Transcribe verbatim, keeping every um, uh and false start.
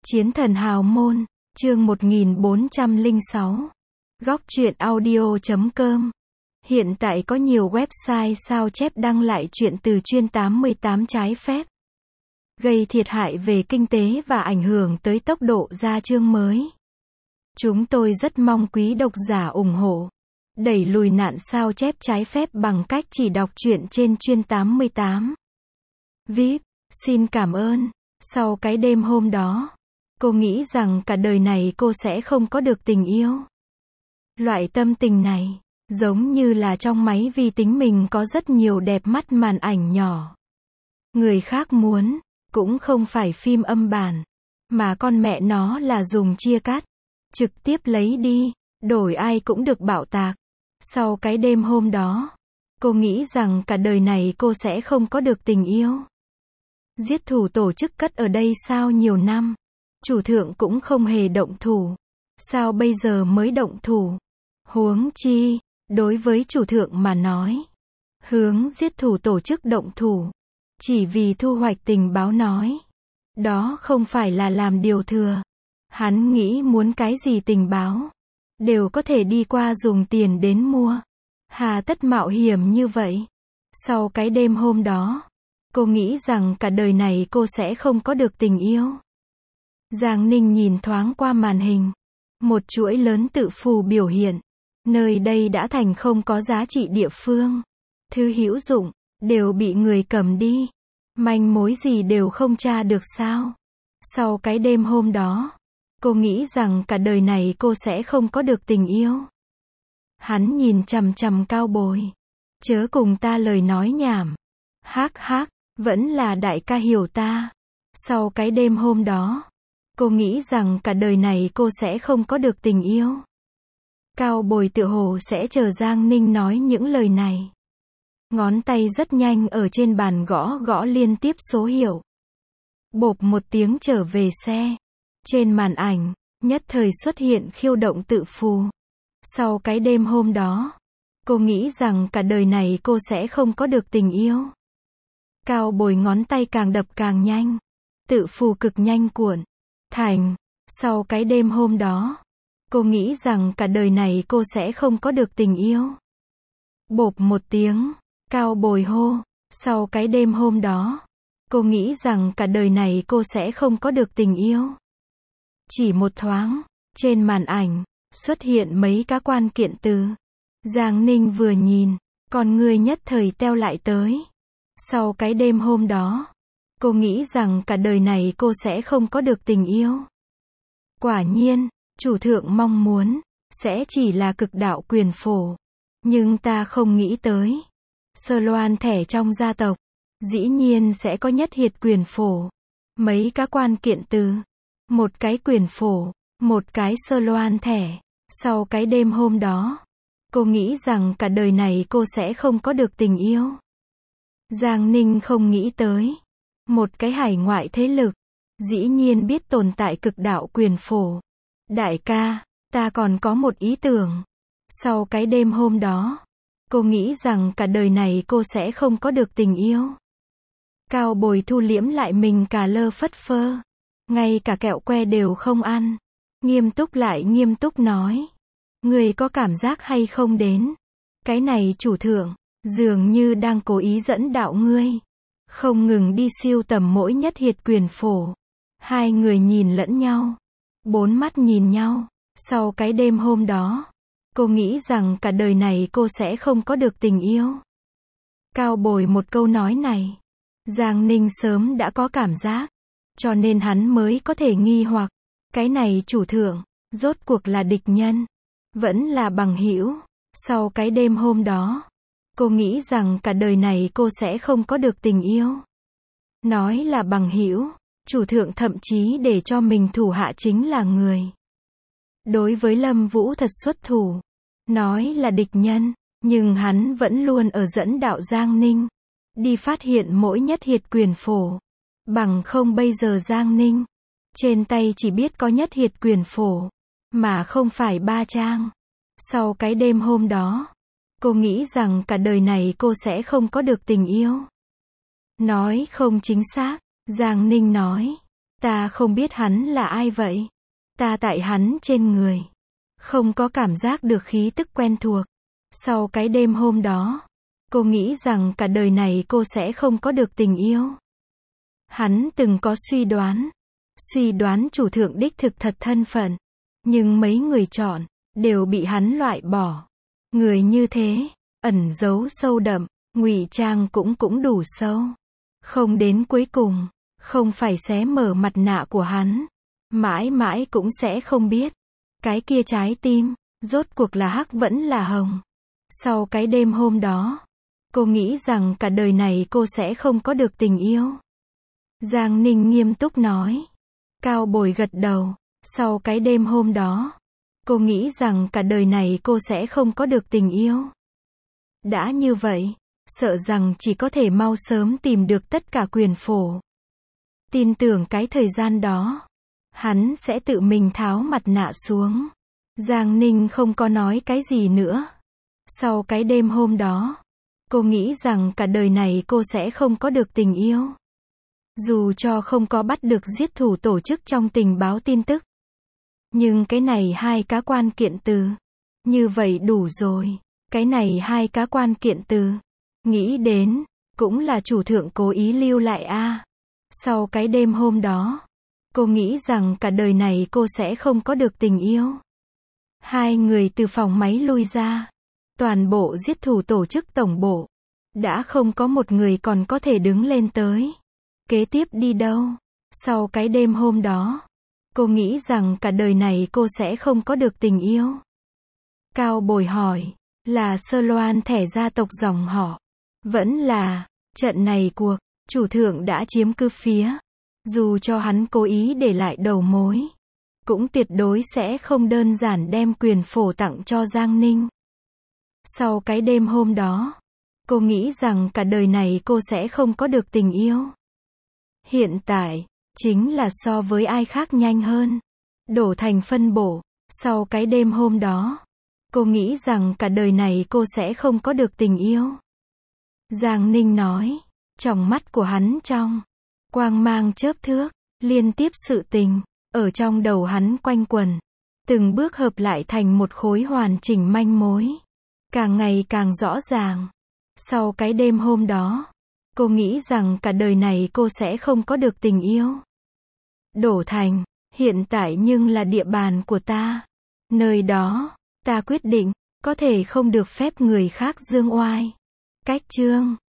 Chiến thần hào môn, chương một nghìn bốn trăm lẻ sáu. Góc truyện audio chấm com. Hiện tại có nhiều website sao chép đăng lại truyện từ chuyên tám mươi tám trái phép, gây thiệt hại về kinh tế và ảnh hưởng tới tốc độ ra chương mới. Chúng tôi rất mong quý độc giả ủng hộ, đẩy lùi nạn sao chép trái phép bằng cách chỉ đọc truyện trên chuyên tám mươi tám. vê i pê, xin cảm ơn. Sau cái đêm hôm đó, cô nghĩ rằng cả đời này cô sẽ không có được tình yêu. Loại tâm tình này, giống như là trong máy vi tính mình có rất nhiều đẹp mắt màn ảnh nhỏ. Người khác muốn, cũng không phải phim âm bản, mà con mẹ nó là dùng chia cắt. Trực tiếp lấy đi, đổi ai cũng được bạo tạc. Sau cái đêm hôm đó, cô nghĩ rằng cả đời này cô sẽ không có được tình yêu. Giết thủ tổ chức cất ở đây sao nhiều năm, chủ thượng cũng không hề động thủ. Sao bây giờ mới động thủ? Huống chi, đối với chủ thượng mà nói, hướng giết thủ tổ chức động thủ, chỉ vì thu hoạch tình báo nói, đó không phải là làm điều thừa. Hắn nghĩ muốn cái gì tình báo, đều có thể đi qua dùng tiền đến mua. Hà tất mạo hiểm như vậy? Sau cái đêm hôm đó, cô nghĩ rằng cả đời này cô sẽ không có được tình yêu. Giang Ninh nhìn thoáng qua màn hình. Một chuỗi lớn tự phù biểu hiện. Nơi đây đã thành không có giá trị địa phương. Thứ hữu dụng, đều bị người cầm đi. Manh mối gì đều không tra được sao? Sau cái đêm hôm đó, cô nghĩ rằng cả đời này cô sẽ không có được tình yêu. Hắn nhìn chằm chằm Cao Bồi. Chớ cùng ta lời nói nhảm. Hác hác, vẫn là đại ca hiểu ta. Sau cái đêm hôm đó, cô nghĩ rằng cả đời này cô sẽ không có được tình yêu. Cao Bồi tựa hồ sẽ chờ Giang Ninh nói những lời này. Ngón tay rất nhanh ở trên bàn gõ gõ liên tiếp số hiệu. Bộp một tiếng trở về xe. Trên màn ảnh, nhất thời xuất hiện khiêu động tự phù. Sau cái đêm hôm đó, cô nghĩ rằng cả đời này cô sẽ không có được tình yêu. Cao Bồi ngón tay càng đập càng nhanh. Tự phù cực nhanh cuộn thành. Sau cái đêm hôm đó, cô nghĩ rằng cả đời này cô sẽ không có được tình yêu. Bộp một tiếng, Cao Bồi hô. Sau cái đêm hôm đó, cô nghĩ rằng cả đời này cô sẽ không có được tình yêu. Chỉ một thoáng, trên màn ảnh, xuất hiện mấy các quan kiện từ. Giang Ninh vừa nhìn, con người nhất thời teo lại tới. Sau cái đêm hôm đó, cô nghĩ rằng cả đời này cô sẽ không có được tình yêu. Quả nhiên, chủ thượng mong muốn, sẽ chỉ là cực đạo quyền phổ. Nhưng ta không nghĩ tới. Sơ loan thẻ trong gia tộc, dĩ nhiên sẽ có nhất hiệt quyền phổ. Mấy các quan kiện từ. Một cái quyền phổ, một cái sơ loan thẻ. Sau cái đêm hôm đó, cô nghĩ rằng cả đời này cô sẽ không có được tình yêu. Giang Ninh không nghĩ tới. Một cái hải ngoại thế lực, dĩ nhiên biết tồn tại cực đạo quyền phổ. Đại ca, ta còn có một ý tưởng. Sau cái đêm hôm đó, cô nghĩ rằng cả đời này cô sẽ không có được tình yêu. Cao Bồi thu liễm lại mình cà lơ phất phơ. Ngay cả kẹo que đều không ăn. Nghiêm túc lại nghiêm túc nói. Người có cảm giác hay không đến? Cái này chủ thượng, dường như đang cố ý dẫn đạo ngươi. Không ngừng đi siêu tầm mỗi nhất hiệt quyền phổ. Hai người nhìn lẫn nhau. Bốn mắt nhìn nhau. Sau cái đêm hôm đó, cô nghĩ rằng cả đời này cô sẽ không có được tình yêu. Cao Bồi một câu nói này, Giang Ninh sớm đã có cảm giác. Cho nên hắn mới có thể nghi hoặc. Cái này chủ thượng, rốt cuộc là địch nhân, vẫn là bằng hữu. Sau cái đêm hôm đó, cô nghĩ rằng cả đời này cô sẽ không có được tình yêu. Nói là bằng hữu, chủ thượng thậm chí để cho mình thủ hạ chính là người. Đối với Lâm Vũ thật xuất thủ. Nói là địch nhân, nhưng hắn vẫn luôn ở dẫn đạo Giang Ninh. Đi phát hiện mỗi nhất hiệt quyền phổ. Bằng không bây giờ Giang Ninh, trên tay chỉ biết có nhất hiệt quyền phổ, mà không phải ba trang. Sau cái đêm hôm đó, cô nghĩ rằng cả đời này cô sẽ không có được tình yêu. Nói không chính xác, Giang Ninh nói. Ta không biết hắn là ai vậy. Ta tại hắn trên người. Không có cảm giác được khí tức quen thuộc. Sau cái đêm hôm đó, cô nghĩ rằng cả đời này cô sẽ không có được tình yêu. Hắn từng có suy đoán. Suy đoán chủ thượng đích thực thật thân phận. Nhưng mấy người chọn, đều bị hắn loại bỏ. Người như thế, ẩn giấu sâu đậm, ngụy trang cũng cũng đủ sâu. Không đến cuối cùng, không phải xé mở mặt nạ của hắn. Mãi mãi cũng sẽ không biết. Cái kia trái tim, rốt cuộc là hắc vẫn là hồng. Sau cái đêm hôm đó, cô nghĩ rằng cả đời này cô sẽ không có được tình yêu. Giang Ninh nghiêm túc nói. Cao Bồi gật đầu. Sau cái đêm hôm đó, cô nghĩ rằng cả đời này cô sẽ không có được tình yêu. Đã như vậy, sợ rằng chỉ có thể mau sớm tìm được tất cả quyền phổ. Tin tưởng cái thời gian đó, hắn sẽ tự mình tháo mặt nạ xuống. Giang Ninh không có nói cái gì nữa. Sau cái đêm hôm đó, cô nghĩ rằng cả đời này cô sẽ không có được tình yêu. Dù cho không có bắt được giết thủ tổ chức trong tình báo tin tức. Nhưng cái này hai cá quan kiện từ. Như vậy đủ rồi. Cái này hai cá quan kiện từ. Nghĩ đến, cũng là chủ thượng cố ý lưu lại a. À. Sau cái đêm hôm đó, cô nghĩ rằng cả đời này cô sẽ không có được tình yêu. Hai người từ phòng máy lui ra. Toàn bộ giết thủ tổ chức tổng bộ. Đã không có một người còn có thể đứng lên tới. Kế tiếp đi đâu? Sau cái đêm hôm đó, cô nghĩ rằng cả đời này cô sẽ không có được tình yêu. Cao Bồi hỏi, là Sơ Loan thẻ gia tộc dòng họ. Vẫn là, trận này cuộc, chủ thượng đã chiếm cứ phía. Dù cho hắn cố ý để lại đầu mối, cũng tuyệt đối sẽ không đơn giản đem quyền phổ tặng cho Giang Ninh. Sau cái đêm hôm đó, cô nghĩ rằng cả đời này cô sẽ không có được tình yêu. Hiện tại, chính là so với ai khác nhanh hơn. Đổ thành phân bổ. Sau cái đêm hôm đó, cô nghĩ rằng cả đời này cô sẽ không có được tình yêu. Giang Ninh nói, trong mắt của hắn trong quang mang chớp thước, liên tiếp sự tình, ở trong đầu hắn quanh quẩn. Từng bước hợp lại thành một khối hoàn chỉnh manh mối. Càng ngày càng rõ ràng. Sau cái đêm hôm đó, cô nghĩ rằng cả đời này cô sẽ không có được tình yêu. Đổ thành, hiện tại nhưng là địa bàn của ta. Nơi đó, ta quyết định, có thể không được phép người khác dương oai. Cách chương